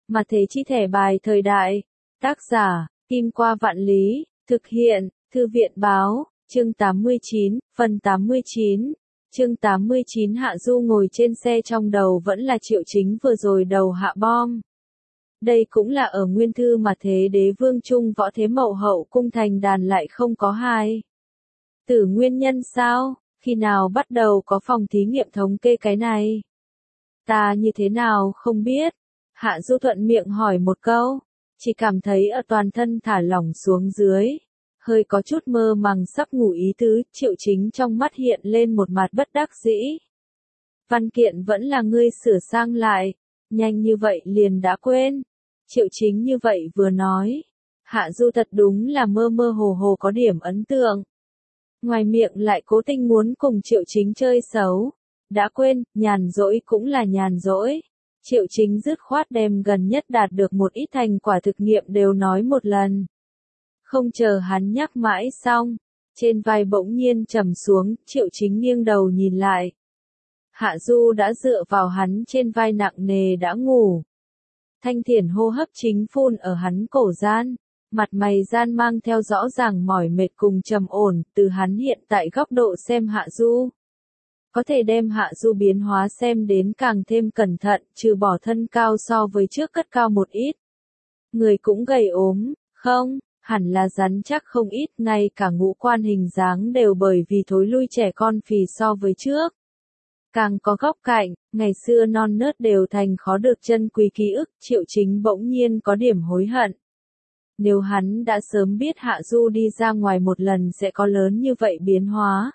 Mà thế chi thẻ bài thời đại. Tác giả, Kim Qua Vạn Lý, thực hiện, Thư viện báo, chương 89, phần 89. Chương 89 Hạ Du ngồi trên xe trong đầu vẫn là Triệu Chính vừa rồi đầu hạ bom. Đây cũng là ở nguyên thư mà thế đế vương trung võ thế mậu hậu cung thành đàn lại không có hai. Tử nguyên nhân sao, khi nào bắt đầu có phòng thí nghiệm thống kê cái này? Ta như thế nào không biết. Hạ Du thuận miệng hỏi một câu, chỉ cảm thấy ở toàn thân thả lỏng xuống dưới. Hơi có chút mơ màng sắp ngủ ý tứ, Triệu Chính trong mắt hiện lên một mặt bất đắc dĩ. Văn kiện vẫn là ngươi sửa sang lại, nhanh như vậy liền đã quên. Triệu Chính như vậy vừa nói, Hạ Du thật đúng là mơ mơ hồ hồ có điểm ấn tượng. Ngoài miệng lại cố tình muốn cùng Triệu Chính chơi xấu. Đã quên, nhàn rỗi cũng là nhàn rỗi. Triệu Chính dứt khoát đem gần nhất đạt được một ít thành quả thực nghiệm đều nói một lần. Không chờ hắn nhắc mãi xong, trên vai bỗng nhiên trầm xuống, Triệu Chính nghiêng đầu nhìn lại. Hạ Du đã dựa vào hắn trên vai nặng nề đã ngủ. Thanh thiển hô hấp chính phun ở hắn cổ gian, mặt mày gian mang theo rõ ràng mỏi mệt cùng trầm ổn, từ hắn hiện tại góc độ xem Hạ Du. Có thể đem Hạ Du biến hóa xem đến càng thêm cẩn thận, trừ bỏ thân cao so với trước cất cao một ít. Người cũng gầy ốm, không, hẳn là rắn chắc không ít, ngay cả ngũ quan hình dáng đều bởi vì thối lui trẻ con phì so với trước. Càng có góc cạnh, ngày xưa non nớt đều thành khó được chân quý ký ức, Triệu Chính bỗng nhiên có điểm hối hận. Nếu hắn đã sớm biết Hạ Du đi ra ngoài một lần sẽ có lớn như vậy biến hóa.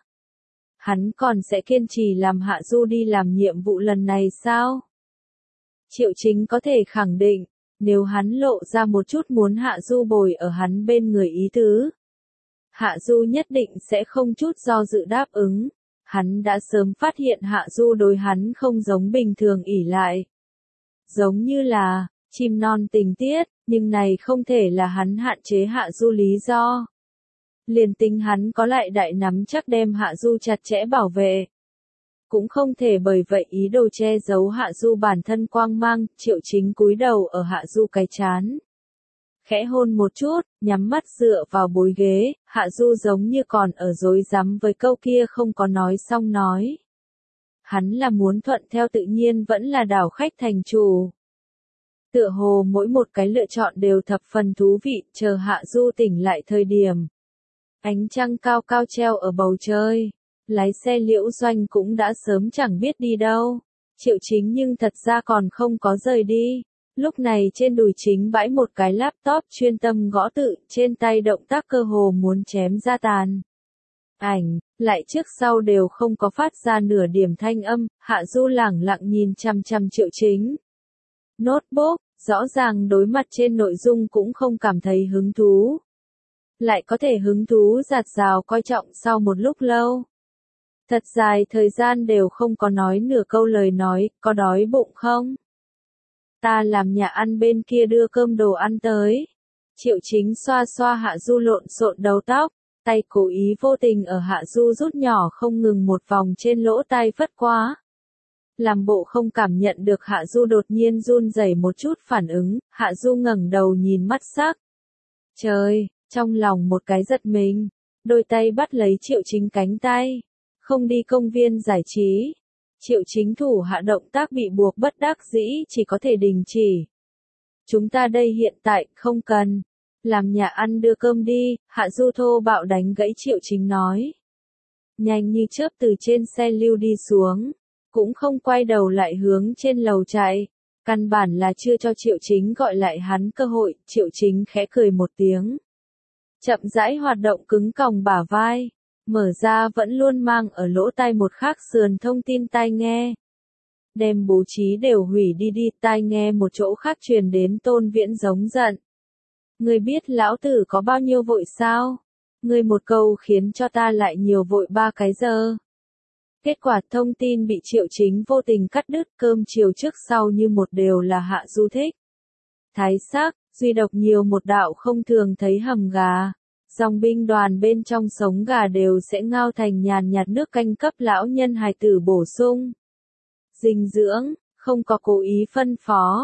Hắn còn sẽ kiên trì làm Hạ Du đi làm nhiệm vụ lần này sao? Triệu Chính có thể khẳng định, nếu hắn lộ ra một chút muốn Hạ Du bồi ở hắn bên người ý tứ, Hạ Du nhất định sẽ không chút do dự đáp ứng. Hắn đã sớm phát hiện Hạ Du đối hắn không giống bình thường ỷ lại. Giống như là, chim non tình tiết, nhưng này không thể là hắn hạn chế Hạ Du lý do. Liền tính hắn có lại đại nắm chắc đem Hạ Du chặt chẽ bảo vệ. Cũng không thể bởi vậy ý đồ che giấu Hạ Du bản thân quang mang, Triệu Chính cúi đầu ở Hạ Du cái chán. Khẽ hôn một chút, nhắm mắt dựa vào bối ghế, Hạ Du giống như còn ở dối rắm với câu kia không có nói xong nói. Hắn là muốn thuận theo tự nhiên vẫn là đảo khách thành chủ. Tựa hồ mỗi một cái lựa chọn đều thập phần thú vị, chờ Hạ Du tỉnh lại thời điểm. Ánh trăng cao cao treo ở bầu trời, lái xe Liễu Doanh cũng đã sớm chẳng biết đi đâu. Triệu Chính nhưng thật ra còn không có rời đi. Lúc này trên đùi Chính bãi một cái laptop chuyên tâm gõ tự, trên tay động tác cơ hồ muốn chém ra tàn. Ảnh, lại trước sau đều không có phát ra nửa điểm thanh âm, Hạ Du lẳng lặng nhìn chăm chăm Triệu Chính. Notebook, rõ ràng đối mặt trên nội dung cũng không cảm thấy hứng thú. Lại có thể hứng thú dạt dào coi trọng sau một lúc lâu. Thật dài thời gian đều không có nói nửa câu lời nói, có đói bụng không? Ta làm nhà ăn bên kia đưa cơm đồ ăn tới. Triệu Chính xoa xoa Hạ Du lộn xộn đầu tóc, tay cố ý vô tình ở Hạ Du rút nhỏ không ngừng một vòng trên lỗ tai phất quá. Làm bộ không cảm nhận được Hạ Du đột nhiên run rẩy một chút phản ứng, Hạ Du ngẩng đầu nhìn mắt sắc. Trời, trong lòng một cái giật mình, đôi tay bắt lấy Triệu Chính cánh tay. Không đi công viên giải trí. Triệu Chính thủ hạ động tác bị buộc bất đắc dĩ chỉ có thể đình chỉ. Chúng ta đây hiện tại không cần. Làm nhà ăn đưa cơm đi, Hạ Du thô bạo đánh gãy Triệu Chính nói. Nhanh như chớp từ trên xe lưu đi xuống. Cũng không quay đầu lại hướng trên lầu chạy. Căn bản là chưa cho Triệu Chính gọi lại hắn cơ hội, Triệu Chính khẽ cười một tiếng. Chậm rãi hoạt động cứng còng bả vai. Mở ra vẫn luôn mang ở lỗ tai một khác sườn thông tin tai nghe. Đem bố trí đều hủy đi tai nghe một chỗ khác truyền đến Tôn Viễn giống giận. Ngươi biết lão tử có bao nhiêu vội sao? Ngươi một câu khiến cho ta lại nhiều vội 3 cái giờ. Kết quả thông tin bị Triệu Chính vô tình cắt đứt, cơm chiều trước sau như một đều là Hạ Du thích. Thái sắc, duy độc nhiều một đạo không thường thấy hầm gà. Dòng binh đoàn bên trong sống gà đều sẽ ngao thành nhàn nhạt nước canh cấp lão nhân hài tử bổ sung. Dinh dưỡng, không có cố ý phân phó.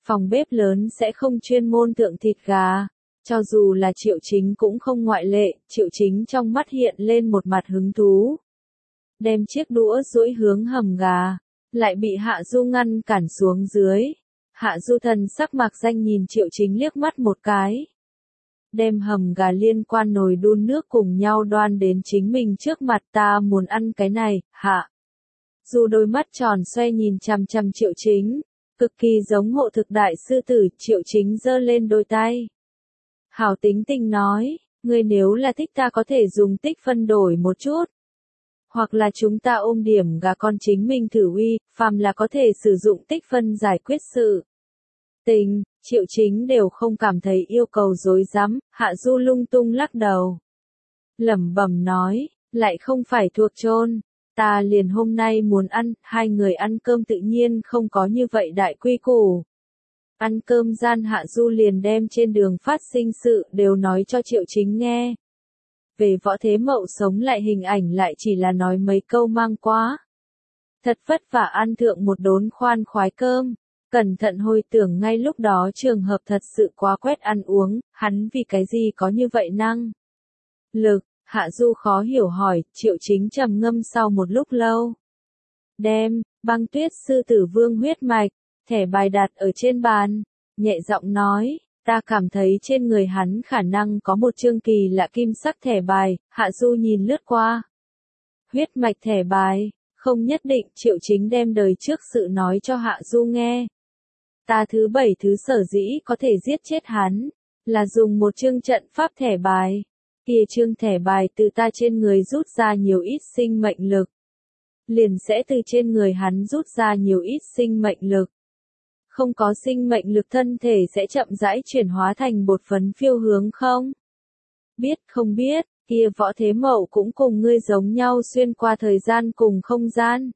Phòng bếp lớn sẽ không chuyên môn thượng thịt gà. Cho dù là Triệu Chính cũng không ngoại lệ, Triệu Chính trong mắt hiện lên một mặt hứng thú. Đem chiếc đũa duỗi hướng hầm gà, lại bị Hạ Du ngăn cản xuống dưới. Hạ Du thần sắc mạc danh nhìn Triệu Chính liếc mắt một cái. Đem hầm gà liên quan nồi đun nước cùng nhau đoan đến chính mình trước mặt, ta muốn ăn cái này, Hạ. Du đôi mắt tròn xoe nhìn chằm chằm Triệu Chính, cực kỳ giống hộ thực đại sư tử. Triệu Chính giơ lên đôi tay. Hảo tính tình nói, ngươi nếu là thích ta có thể dùng tích phân đổi một chút. Hoặc là chúng ta ôm điểm gà con chính mình thử uy, phàm là có thể sử dụng tích phân giải quyết sự tình. Triệu Chính đều không cảm thấy yêu cầu dối rắm. Hạ Du lung tung lắc đầu. Lẩm bẩm nói, lại không phải thuộc chôn. Ta liền hôm nay muốn ăn, hai người ăn cơm tự nhiên không có như vậy đại quy củ. Ăn cơm gian Hạ Du liền đem trên đường phát sinh sự đều nói cho Triệu Chính nghe. Về Võ Thế Mậu sống lại hình ảnh lại chỉ là nói mấy câu mang quá. Thật vất vả ăn thượng một đốn khoan khoái cơm. Cẩn thận hồi tưởng ngay lúc đó trường hợp thật sự quá quét ăn uống, hắn vì cái gì có như vậy năng lực. Hạ Du khó hiểu hỏi. Triệu Chính trầm ngâm sau một lúc lâu. Đem Băng Tuyết sư tử vương huyết mạch, thẻ bài đặt ở trên bàn, nhẹ giọng nói, ta cảm thấy trên người hắn khả năng có một chương kỳ lạ kim sắc thẻ bài. Hạ Du nhìn lướt qua. Huyết mạch thẻ bài, không nhất định. Triệu Chính đem đời trước sự nói cho Hạ Du nghe. Ta thứ 7 thứ sở dĩ có thể giết chết hắn, là dùng một chương trận pháp thẻ bài. Kia chương thẻ bài từ ta trên người rút ra nhiều ít sinh mệnh lực. Liền sẽ từ trên người hắn rút ra nhiều ít sinh mệnh lực. Không có sinh mệnh lực thân thể sẽ chậm rãi chuyển hóa thành bột phấn phiêu hướng không? Biết không biết, kia Võ Thế Mậu cũng cùng ngươi giống nhau xuyên qua thời gian cùng không gian.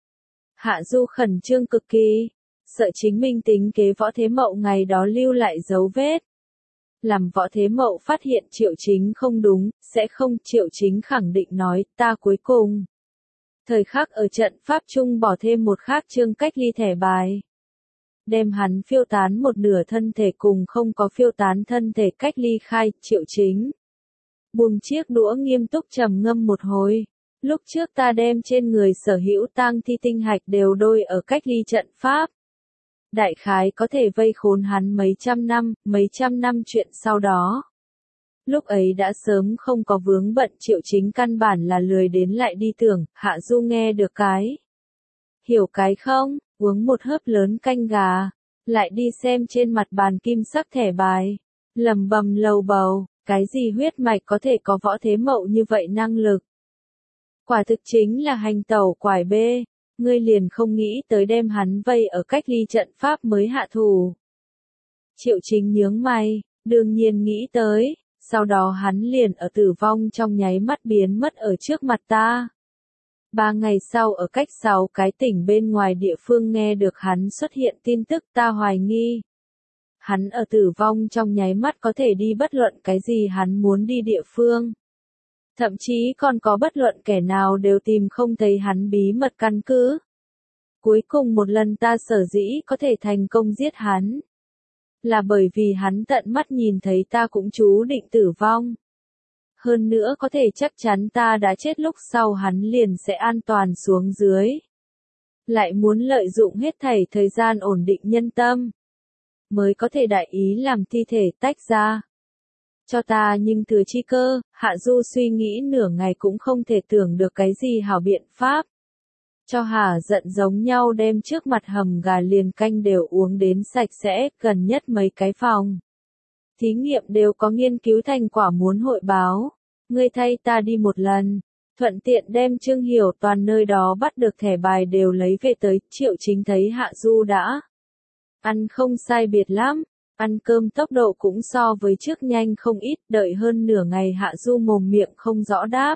Hạ Du khẩn trương cực kỳ, sợ chính mình tính kế Võ Thế Mậu ngày đó lưu lại dấu vết. Làm Võ Thế Mậu phát hiện Triệu Chính không đúng, sẽ không. Triệu Chính khẳng định nói, ta cuối cùng. Thời khắc ở trận pháp chung bỏ thêm một khác chương cách ly thẻ bài. Đem hắn phiêu tán một nửa thân thể cùng không có phiêu tán thân thể cách ly khai. Triệu Chính buông chiếc đũa nghiêm túc trầm ngâm một hồi. Lúc trước ta đem trên người sở hữu tang thi tinh hạch đều đôi ở cách ly trận pháp. Đại khái có thể vây khốn hắn mấy trăm năm chuyện sau đó. Lúc ấy đã sớm không có vướng bận. Triệu Chính căn bản là lười đến lại đi tưởng. Hạ Du nghe được cái. Hiểu cái không, uống một hớp lớn canh gà. Lại đi xem trên mặt bàn kim sắc thẻ bài. Lầm bầm lầu bầu, cái gì huyết mạch có thể có Võ Thế Mậu như vậy năng lực. Quả thực chính là hành tẩu quải bê. Ngươi liền không nghĩ tới đem hắn vây ở cách ly trận pháp mới hạ thủ. Triệu Chính nhướng mày, đương nhiên nghĩ tới, sau đó hắn liền ở tử vong trong nháy mắt biến mất ở trước mặt ta. 3 ngày sau ở cách 6 cái tỉnh bên ngoài địa phương nghe được hắn xuất hiện tin tức, ta hoài nghi. Hắn ở tử vong trong nháy mắt có thể đi bất luận cái gì hắn muốn đi địa phương. Thậm chí còn có bất luận kẻ nào đều tìm không thấy hắn bí mật căn cứ. Cuối cùng một lần ta sở dĩ có thể thành công giết hắn. Là bởi vì hắn tận mắt nhìn thấy ta cũng chú định tử vong. Hơn nữa có thể chắc chắn ta đã chết lúc sau hắn liền sẽ an toàn xuống dưới. Lại muốn lợi dụng hết thảy thời gian ổn định nhân tâm. Mới có thể đại ý làm thi thể tách ra. Cho ta nhưng thừa chi cơ. Hạ Du suy nghĩ nửa ngày cũng không thể tưởng được cái gì hảo biện pháp. Cho hả giận giống nhau đem trước mặt hầm gà liền canh đều uống đến sạch sẽ. Gần nhất mấy cái phòng thí nghiệm đều có nghiên cứu thành quả muốn hội báo. Ngươi thay ta đi một lần. Thuận tiện đem Trương Hiểu Toàn nơi đó bắt được thẻ bài đều lấy về tới. Triệu Chính thấy Hạ Du đã ăn không sai biệt lắm. Ăn cơm tốc độ cũng so với trước nhanh không ít. Đợi hơn nửa ngày Hạ Du mồm miệng không rõ đáp.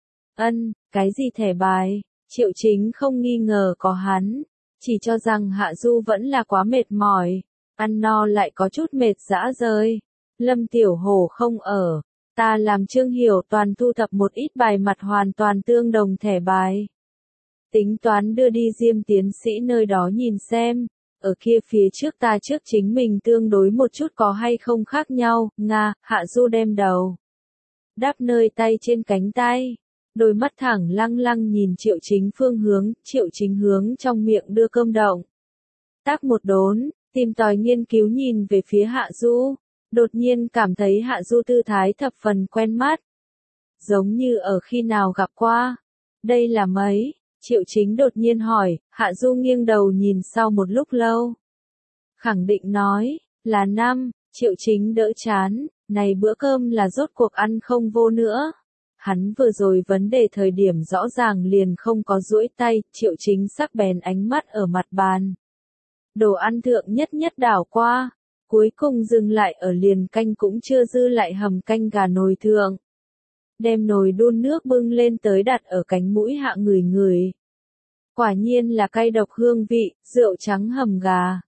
Cái gì thẻ bài? Triệu Chính không nghi ngờ có hắn. Chỉ cho rằng Hạ Du vẫn là quá mệt mỏi. Ăn no lại có chút mệt dã rời. Lâm Tiểu Hổ không ở. Ta làm Trương Hiểu Toàn thu thập một ít bài mặt hoàn toàn tương đồng thẻ bài. Tính toán đưa đi Diêm tiến sĩ nơi đó nhìn xem. ở kia phía trước ta trước chính mình tương đối một chút có hay không khác nhau, Nga, Hạ Du đem đầu đáp nơi tay trên cánh tay, đôi mắt thẳng lăng lăng nhìn Triệu Chính phương hướng, Triệu Chính hướng trong miệng đưa cơm động. Tác một đốn, tìm tòi nghiên cứu nhìn về phía Hạ Du, đột nhiên cảm thấy Hạ Du tư thái thập phần quen mắt. Giống như ở khi nào gặp qua. Đây là mấy? Triệu Chính đột nhiên hỏi, Hạ Du nghiêng đầu nhìn sau một lúc lâu. Khẳng định nói, là năm, Triệu Chính đỡ chán, này bữa cơm là rốt cuộc ăn không vô nữa. Hắn vừa rồi vấn đề thời điểm rõ ràng liền không có duỗi tay, Triệu Chính sắc bén ánh mắt ở mặt bàn. Đồ ăn thượng nhất nhất đảo qua, cuối cùng dừng lại ở liền canh cũng chưa dư lại hầm canh gà nồi thượng. Đem nồi đun nước bưng lên tới đặt ở cánh mũi hạ người người. Quả nhiên là cay độc hương vị, rượu trắng hầm gà.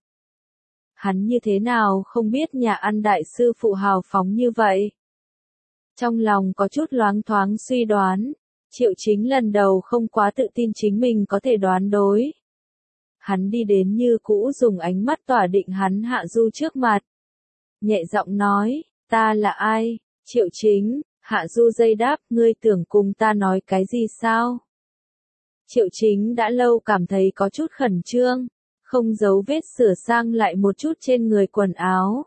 Hắn như thế nào không biết nhà ăn đại sư phụ hào phóng như vậy. Trong lòng có chút loáng thoáng suy đoán, Triệu Chính lần đầu không quá tự tin chính mình có thể đoán đối. Hắn đi đến như cũ dùng ánh mắt tỏa định hắn Hạ Du trước mặt. Nhẹ giọng nói, ta là ai? Triệu Chính, Hạ Du dây đáp, ngươi tưởng cùng ta nói cái gì sao? Triệu Chính đã lâu cảm thấy có chút khẩn trương, không giấu vết sửa sang lại một chút trên người quần áo.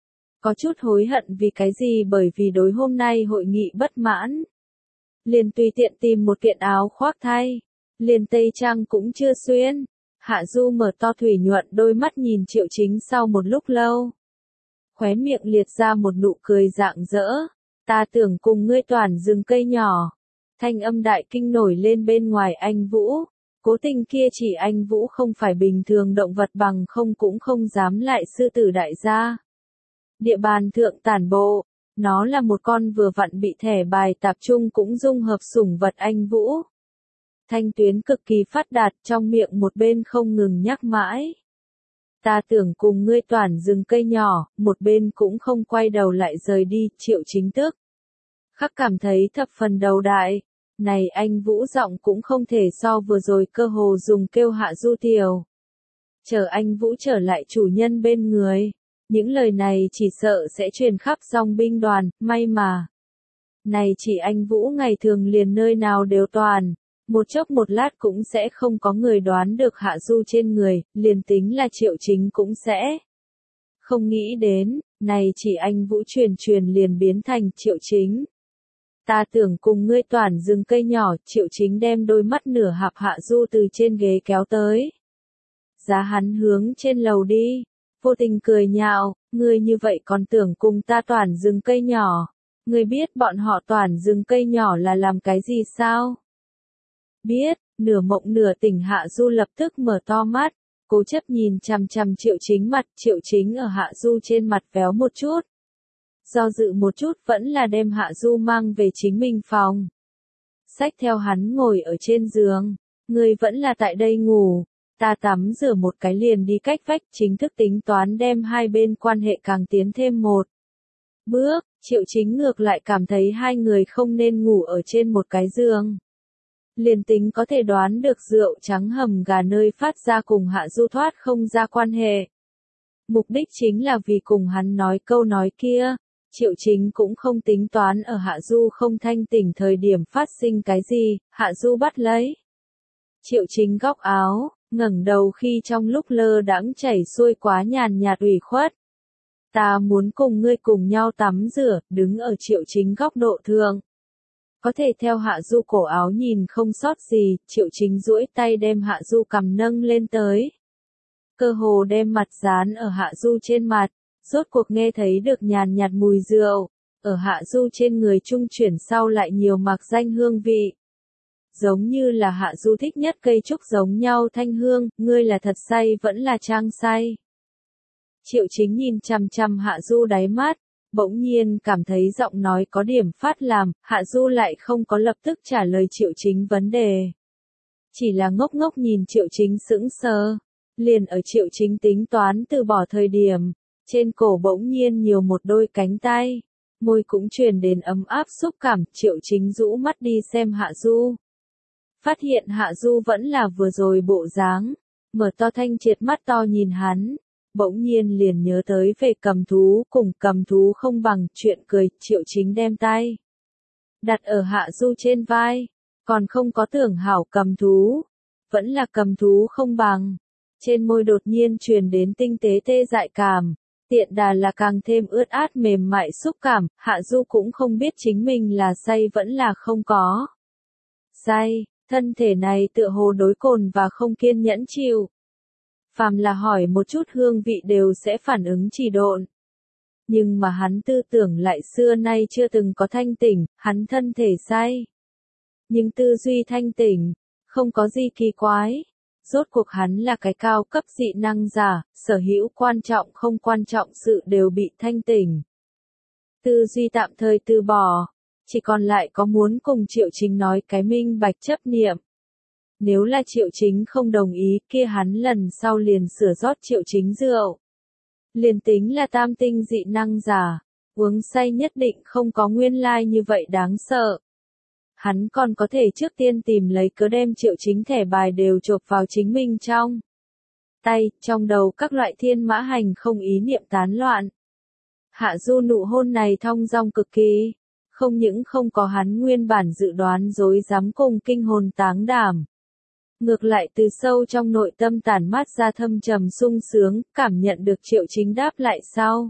Có chút hối hận vì cái gì bởi vì đối hôm nay hội nghị bất mãn. Liền tùy tiện tìm một kiện áo khoác thay, liền tây trang cũng chưa xuyên. Hạ Du mở to thủy nhuận đôi mắt nhìn Triệu Chính sau một lúc lâu. Khóe miệng liệt ra một nụ cười rạng rỡ. Ta tưởng cùng ngươi toàn rừng cây nhỏ. Thanh âm đại kinh nổi lên bên ngoài anh Vũ. Cố tình kia chỉ anh Vũ không phải bình thường động vật bằng không cũng không dám lại sư tử đại gia. Địa bàn thượng tản bộ. Nó là một con vừa vặn bị thẻ bài tạp trung cũng dung hợp sủng vật anh Vũ. Thanh tuyến cực kỳ phát đạt trong miệng một bên không ngừng nhắc mãi. Ta tưởng cùng ngươi toàn rừng cây nhỏ, một bên cũng không quay đầu lại rời đi, Triệu Chính tức. Khắc cảm thấy thập phần đầu đại. Này anh Vũ giọng cũng không thể so vừa rồi cơ hồ dùng kêu Hạ Du tiểu. Chờ anh Vũ trở lại chủ nhân bên người. Những lời này chỉ sợ sẽ truyền khắp dòng binh đoàn, may mà. Này chỉ anh Vũ ngày thường liền nơi nào đều toàn. Một chốc một lát cũng sẽ không có người đoán được Hạ Du trên người, liền tính là Triệu Chính cũng sẽ. Không nghĩ đến, này chỉ anh Vũ truyền liền biến thành Triệu Chính. Ta tưởng cùng ngươi toàn rừng cây nhỏ, Triệu Chính đem đôi mắt nửa hạp Hạ Du từ trên ghế kéo tới. Giá hắn hướng trên lầu đi, vô tình cười nhạo, ngươi như vậy còn tưởng cùng ta toàn rừng cây nhỏ. Ngươi biết bọn họ toàn rừng cây nhỏ là làm cái gì sao? Biết, nửa mộng nửa tỉnh Hạ Du lập tức mở to mắt, cố chấp nhìn chằm chằm Triệu Chính mặt, Triệu Chính ở Hạ Du trên mặt véo một chút. Do dự một chút vẫn là đem Hạ Du mang về chính mình phòng. Xách theo hắn ngồi ở trên giường, người vẫn là tại đây ngủ, ta tắm rửa một cái liền đi cách vách chính thức tính toán đem hai bên quan hệ càng tiến thêm một bước, Triệu Chính ngược lại cảm thấy hai người không nên ngủ ở trên một cái giường. Liền tính có thể đoán được rượu trắng hầm gà nơi phát ra cùng Hạ Du thoát không ra quan hệ. Mục đích chính là vì cùng hắn nói câu nói kia, Triệu Chính cũng không tính toán ở Hạ Du không thanh tỉnh thời điểm phát sinh cái gì, Hạ Du bắt lấy. Triệu Chính góc áo, ngẩng đầu khi trong lúc lơ đãng chảy xuôi quá nhàn nhạt ủy khuất. Ta muốn cùng ngươi cùng nhau tắm rửa, đứng ở Triệu Chính góc độ thượng. Có thể theo Hạ Du cổ áo nhìn không sót gì, Triệu Chính duỗi tay đem Hạ Du cằm nâng lên tới. Cơ hồ đem mặt dán ở Hạ Du trên mặt, rốt cuộc nghe thấy được nhàn nhạt mùi rượu, ở Hạ Du trên người trung chuyển sau lại nhiều mạc danh hương vị. Giống như là Hạ Du thích nhất cây trúc giống nhau thanh hương, ngươi là thật say vẫn là trang say. Triệu Chính nhìn chằm chằm Hạ Du đáy mắt. Bỗng nhiên cảm thấy giọng nói có điểm phát làm, Hạ Du lại không có lập tức trả lời Triệu Chính vấn đề. Chỉ là ngốc ngốc nhìn Triệu Chính sững sờ. Liền ở Triệu Chính tính toán từ bỏ thời điểm, trên cổ bỗng nhiên nhiều một đôi cánh tay. Môi cũng truyền đến ấm áp xúc cảm, Triệu Chính rũ mắt đi xem Hạ Du. Phát hiện Hạ Du vẫn là vừa rồi bộ dáng. mở to thanh triệt mắt to nhìn hắn, bỗng nhiên liền nhớ tới về cầm thú, cùng cầm thú không bằng, chuyện cười. Triệu Chính đem tay đặt ở Hạ Du trên vai, còn không có tưởng hảo cầm thú, vẫn là cầm thú không bằng. Trên môi đột nhiên truyền đến tinh tế tê dại cảm, tiện đà là càng thêm ướt át mềm mại xúc cảm. Hạ Du cũng không biết chính mình là say vẫn là không có say, thân thể này tựa hồ đối cồn và không kiên nhẫn chịu. Phàm là hỏi một chút hương vị đều sẽ phản ứng trì độn. Nhưng mà hắn tư tưởng lại xưa nay chưa từng có thanh tỉnh, hắn thân thể say. Nhưng tư duy thanh tỉnh, không có gì kỳ quái. Rốt cuộc hắn là cái cao cấp dị năng giả, sở hữu quan trọng không quan trọng sự đều bị thanh tỉnh. Tư duy tạm thời từ bỏ, chỉ còn lại có muốn cùng Triệu Chính nói cái minh bạch chấp niệm. Nếu là Triệu Chính không đồng ý, kia hắn lần sau liền sửa rót Triệu Chính rượu. Liền tính là tam tinh dị năng giả, uống say nhất định không có nguyên lai như vậy đáng sợ. Hắn còn có thể trước tiên tìm lấy cớ đem Triệu Chính thẻ bài đều chộp vào chính mình trong tay, trong đầu các loại thiên mã hành không ý niệm tán loạn. Hạ Du nụ hôn này thong dong cực kỳ, không những không có hắn nguyên bản dự đoán dối dám cùng kinh hồn táng đảm. Ngược lại từ sâu trong nội tâm tản mát ra thâm trầm sung sướng, cảm nhận được Triệu Chính đáp lại sau.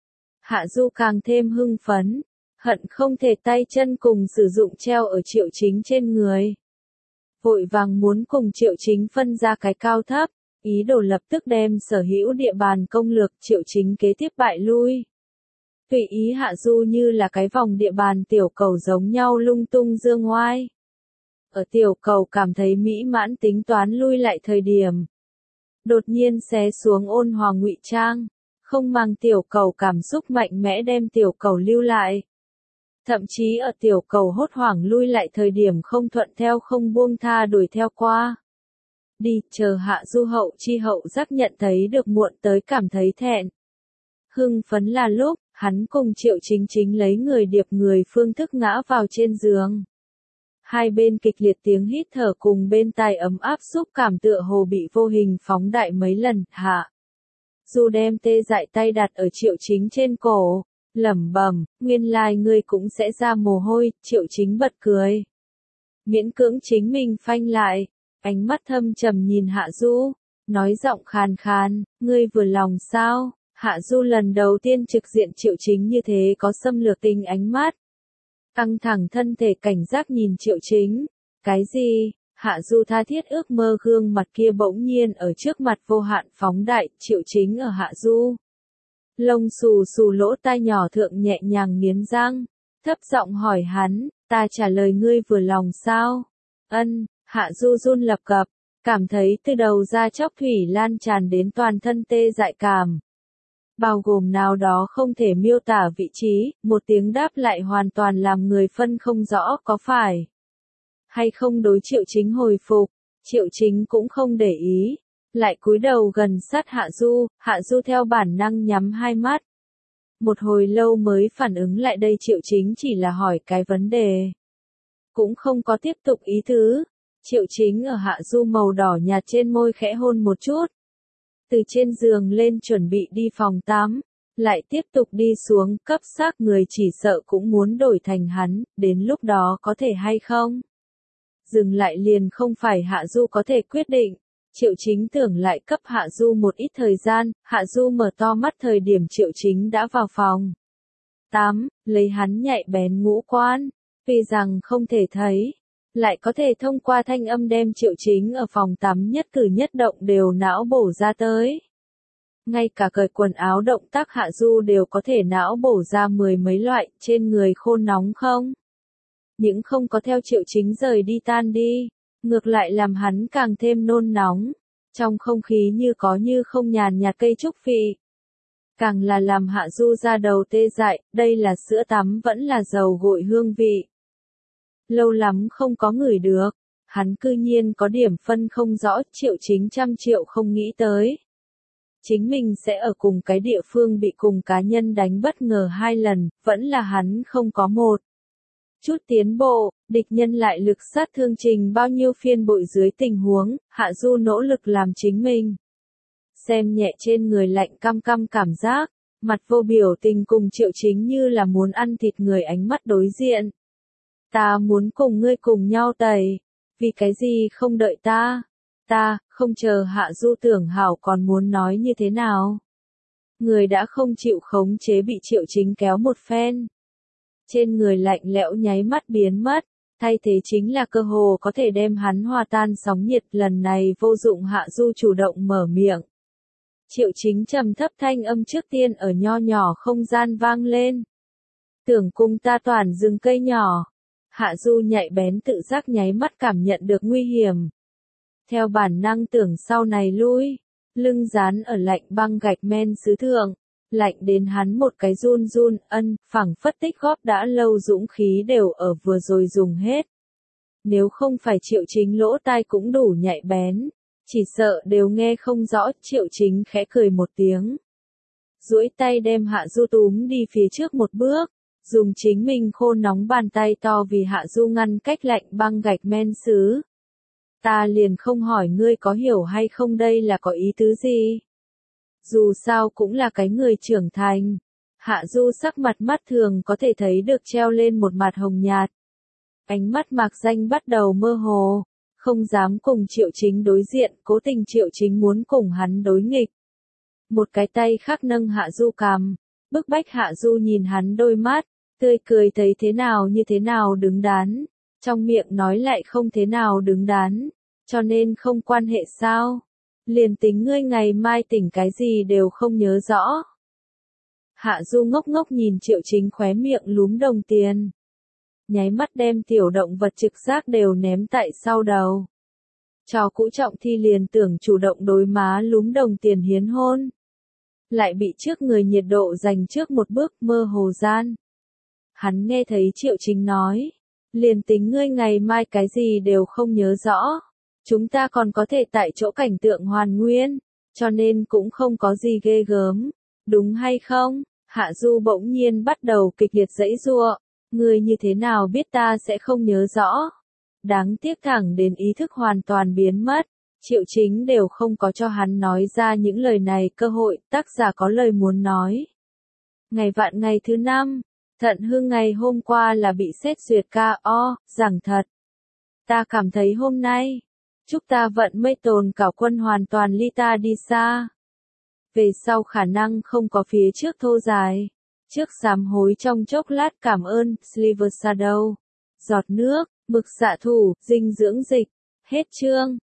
Hạ Du càng thêm hưng phấn, hận không thể tay chân cùng sử dụng treo ở Triệu Chính trên người. Vội vàng muốn cùng Triệu Chính phân ra cái cao thấp, ý đồ lập tức đem sở hữu địa bàn công lược. Triệu Chính kế tiếp bại lui. Tùy ý Hạ Du như là cái vòng địa bàn tiểu cầu giống nhau lung tung dương ngoai. Ở tiểu cầu cảm thấy mỹ mãn tính toán lui lại thời điểm. Đột nhiên xé xuống ôn hòa ngụy trang, không mang tiểu cầu cảm xúc mạnh mẽ đem tiểu cầu lưu lại. Thậm chí ở tiểu cầu hốt hoảng lui lại thời điểm không thuận theo không buông tha đuổi theo qua. Đi, chờ Hạ Du hậu chi hậu giác nhận thấy được muộn tới cảm thấy thẹn. Hưng phấn là lúc, hắn cùng Triệu Chính chính lấy người điệp người phương thức ngã vào trên giường. Hai bên kịch liệt tiếng hít thở cùng bên tai ấm áp xúc cảm tựa hồ bị vô hình phóng đại mấy lần. Hạ Du đem tê dại tay đặt ở Triệu Chính trên cổ, lẩm bẩm, nguyên lai ngươi cũng sẽ ra mồ hôi. Triệu Chính bật cười, miễn cưỡng chính mình phanh lại, ánh mắt thâm trầm nhìn Hạ Du, nói giọng khàn khàn, ngươi vừa lòng sao? Hạ Du lần đầu tiên trực diện Triệu Chính như thế có xâm lược tình ánh mắt. Căng thẳng thân thể cảnh giác nhìn Triệu Chính. Cái gì? Hạ Du tha thiết ước mơ gương mặt kia bỗng nhiên ở trước mặt vô hạn phóng đại. Triệu Chính ở Hạ Du lông xù xù lỗ tai nhỏ thượng nhẹ nhàng nghiến răng, thấp giọng hỏi hắn, ta trả lời ngươi vừa lòng sao? Ân. Hạ Du run lập cập, cảm thấy từ đầu da chóc thủy lan tràn đến toàn thân tê dại cảm. Bao gồm nào đó không thể miêu tả vị trí, một tiếng đáp lại hoàn toàn làm người phân không rõ có phải hay không đối Triệu Chính hồi phục. Triệu Chính cũng không để ý, lại cúi đầu gần sát Hạ Du. Hạ Du theo bản năng nhắm hai mắt. Một hồi lâu mới phản ứng lại đây Triệu Chính chỉ là hỏi cái vấn đề, cũng không có tiếp tục ý tứ. Triệu Chính ở Hạ Du màu đỏ nhạt trên môi khẽ hôn một chút. Từ trên giường lên chuẩn bị đi phòng tắm, lại tiếp tục đi xuống, cấp xác người chỉ sợ cũng muốn đổi thành hắn, đến lúc đó có thể hay không? Dừng lại liền không phải Hạ Du có thể quyết định. Triệu Chính tưởng lại cấp Hạ Du một ít thời gian. Hạ Du mở to mắt thời điểm Triệu Chính đã vào phòng tắm, lấy hắn nhạy bén ngũ quan, vì rằng không thể thấy, lại có thể thông qua thanh âm đem Triệu Chính ở phòng tắm nhất cử nhất động đều não bổ ra tới. Ngay cả cởi quần áo động tác Hạ Du đều có thể não bổ ra mười mấy loại. Trên người khô nóng không? Những không có theo Triệu Chính rời đi tan đi, ngược lại làm hắn càng thêm nôn nóng. Trong không khí như có như không nhàn nhạt cây trúc vị. Càng là làm Hạ Du ra đầu tê dại, đây là sữa tắm vẫn là dầu gội hương vị. Lâu lắm không có ngửi được, hắn cư nhiên có điểm phân không rõ. Triệu Chính trăm triệu không nghĩ tới. Chính mình sẽ ở cùng cái địa phương bị cùng cá nhân đánh bất ngờ hai lần, vẫn là hắn không có một chút tiến bộ, địch nhân lại lực sát thương trình bao nhiêu phiên bội dưới tình huống, Hạ Du nỗ lực làm chính mình. Xem nhẹ trên người lạnh căm căm cảm giác, mặt vô biểu tình cùng Triệu Chính như là muốn ăn thịt người ánh mắt đối diện. Ta muốn cùng ngươi cùng nhau tẩy, vì cái gì không đợi ta? Ta, không chờ Hạ Du tưởng hảo còn muốn nói như thế nào? Người đã không chịu khống chế bị Triệu Chính kéo một phen. Trên người lạnh lẽo nháy mắt biến mất, thay thế chính là cơ hồ có thể đem hắn hòa tan sóng nhiệt, lần này vô dụng Hạ Du chủ động mở miệng. Triệu Chính trầm thấp thanh âm trước tiên ở nho nhỏ không gian vang lên. Tưởng cùng ta toàn rừng cây nhỏ. Hạ Du nhạy bén tự giác nháy mắt cảm nhận được nguy hiểm. Theo bản năng tưởng sau này lui, lưng dán ở lạnh băng gạch men sứ thượng, lạnh đến hắn một cái run run, phảng phất tích góp đã lâu dũng khí đều ở vừa rồi dùng hết. Nếu không phải Triệu Chính lỗ tai cũng đủ nhạy bén, chỉ sợ đều nghe không rõ. Triệu Chính khẽ cười một tiếng, duỗi tay đem Hạ Du túm đi phía trước một bước, dùng chính mình khô nóng bàn tay to vì Hạ Du ngăn cách lạnh băng gạch men sứ. Ta liền không hỏi ngươi có hiểu hay không đây là có ý tứ gì. Dù sao cũng là cái người trưởng thành. Hạ Du sắc mặt mắt thường có thể thấy được treo lên một mặt hồng nhạt. Ánh mắt mạc danh bắt đầu mơ hồ, không dám cùng Triệu Chính đối diện, cố tình Triệu Chính muốn cùng hắn đối nghịch. Một cái tay khác nâng Hạ Du cằm, bức bách Hạ Du nhìn hắn đôi mắt, tươi cười thấy thế nào đứng đắn, trong miệng nói lại không thế nào đứng đắn, cho nên không quan hệ sao? Liền tính ngươi ngày mai tỉnh cái gì đều không nhớ rõ. Hạ Du ngốc ngốc nhìn Triệu Chính khóe miệng lúm đồng tiền. Nháy mắt đem tiểu động vật trực giác đều ném tại sau đầu. Trò cũ trọng thi liền tưởng chủ động đối má lúm đồng tiền hiến hôn. Lại bị trước người nhiệt độ giành trước một bước mơ hồ gian. Hắn nghe thấy Triệu Chính nói. Liền tính ngươi ngày mai cái gì đều không nhớ rõ. Chúng ta còn có thể tại chỗ cảnh tượng hoàn nguyên, cho nên cũng không có gì ghê gớm, đúng hay không? Hạ Du bỗng nhiên bắt đầu kịch liệt giãy giụa, ngươi như thế nào biết ta sẽ không nhớ rõ? Đáng tiếc thẳng đến ý thức hoàn toàn biến mất, Triệu Chính đều không có cho hắn nói ra những lời này cơ hội, tác giả có lời muốn nói. Ngày vạn ngày thứ 5, Thận Hương ngày hôm qua là bị xét duyệt KO, giảng thật. Ta cảm thấy hôm nay, chúc ta vận mây tồn cảo quân hoàn toàn ly ta đi xa. Về sau khả năng không có phía trước thô dài. Trước sám hối trong chốc lát cảm ơn, Silver Shadow. Giọt nước, mực xạ thủ, dinh dưỡng dịch. Hết chương.